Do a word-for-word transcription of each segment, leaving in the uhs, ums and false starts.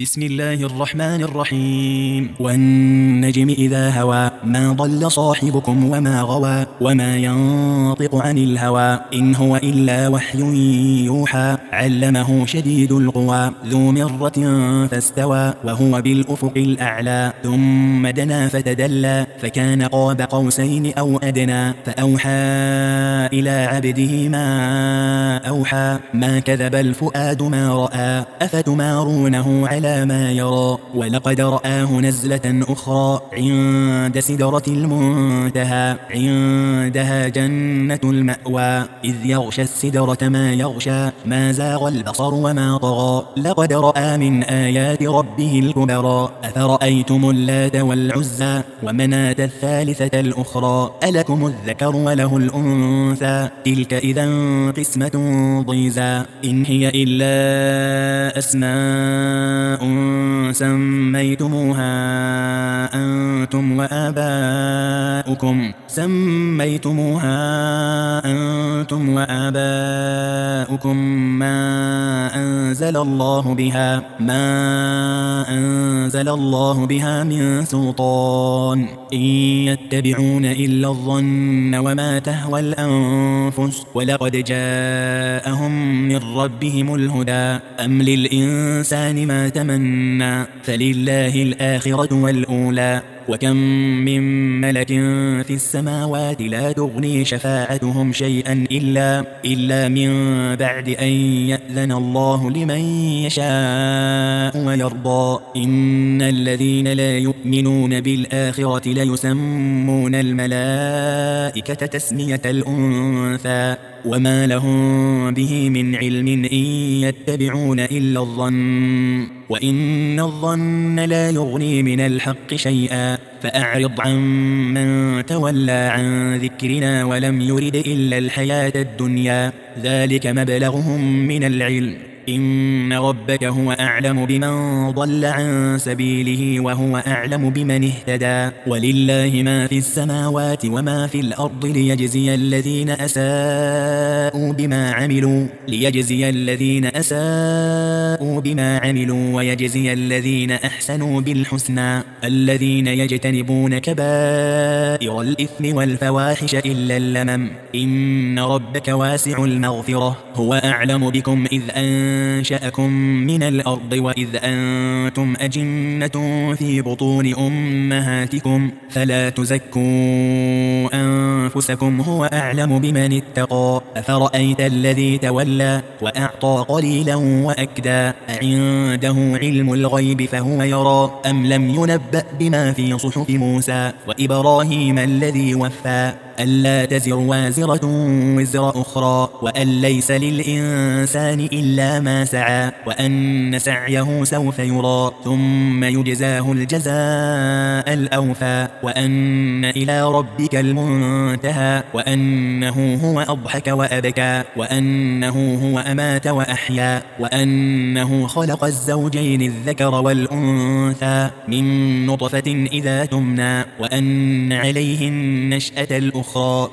بسم الله الرحمن الرحيم والنجم إذا هوى ما ضل صاحبكم وما غوى وما ينطق عن الهوى إن هو إلا وحي يوحى علمه شديد القوى ذو مرة فاستوى وهو بالأفق الأعلى ثم دنا فتدلى فكان قاب قوسين أو أدنى فأوحى إلى عبده ما أوحى ما كذب الفؤاد ما رأى أفتمارونه على ما يرى ولقد رآه نزلة أخرى عند سدرة المنتهى عندها جنة المأوى إذ يغشى السدرة ما يغشى ما زاغ البصر وما طغى لقد رأى من آيات ربه الكبرى أفرأيتم اللات والعزى ومناة الثالثة الأخرى ألكم الذكر وله الأنثى تلك إذا قسمة ضيزى إن هي إلا أسماء سميتموها أنتم وآباؤكم سميتموها أنتم وآباؤكم ما أنزل الله بها ما أنزل الله بها من سلطان إن يتبعون إلا الظن وما تهوى الأنفس ولقد جاءهم من ربهم الهدى أم للإنسان ما تمنى فلله الآخرة والأولى وكم من ملك في السماوات لا تغني شفاعتهم شيئا إلا, إلا من بعد أن يأذن الله لمن يشاء ويرضى إن الذين لا يؤمنون بالآخرة ليسمون الملائكة تسمية الأنثى وما لهم به من علم إن يتبعون إلا الظن وإن الظن لا يغني من الحق شيئا فأعرض عن من تولى عن ذكرنا ولم يرد إلا الحياة الدنيا ذلك مبلغهم من العلم إن ربك هو أعلم بمن ضل عن سبيله وهو أعلم بمن اهتدى ولله ما في السماوات وما في الأرض ليجزي الذين أساءوا بما عملوا ليجزي الذين أساءوا بما عملوا ويجزي الذين أحسنوا بالحسنى الذين يجتنبون كبائر الإثم والفواحش إلا اللمم إن ربك واسع المغفرة هو أعلم بكم إذ أن أنشأكم من الأرض وإذ أنتم أجنة في بطون أمهاتكم فلا تزكوا أنفسكم هو أعلم بمن اتقى أفرأيت الذي تولى وأعطى قليلا وأكدى أعنده علم الغيب فهو يرى أم لم ينبأ بما في صحف موسى وإبراهيم الذي وفى ألا تزر وازرة وزر أخرى وأن ليس للإنسان إلا ما سعى وأن سعيه سوف يرى ثم يجزاه الجزاء الأوفى وأن إلى ربك المنتهى وأنه هو أضحك وأبكى وأنه هو أمات وأحيا وأنه خلق الزوجين الذكر والأنثى من نطفة إذا تمنى وأن عليه النشأة الأخرى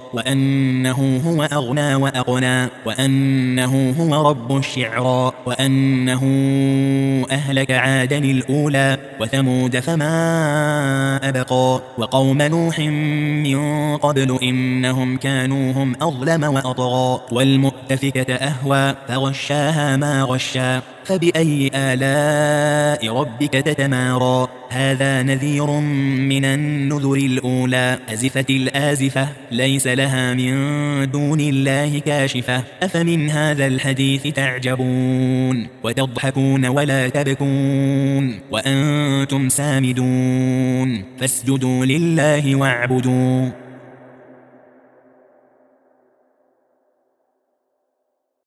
وأنه هو أغنى وأقنى وأنه هو رب الشعرى وأنه أهلك عادا الأولى وثمود فما أبقى وقوم نوح من قبل إنهم كانوا هم أظلم وأطغى والمؤتفكة أهوى فغشاها ما غشا فبأي آلاء ربك تتمارى هذا نذير من النذر الأولى أزفت الآزفة ليس لها من دون الله كاشفة أفمن هذا الحديث تعجبون وتضحكون ولا تبكون وأنتم سامدون فاسجدوا لله واعبدوا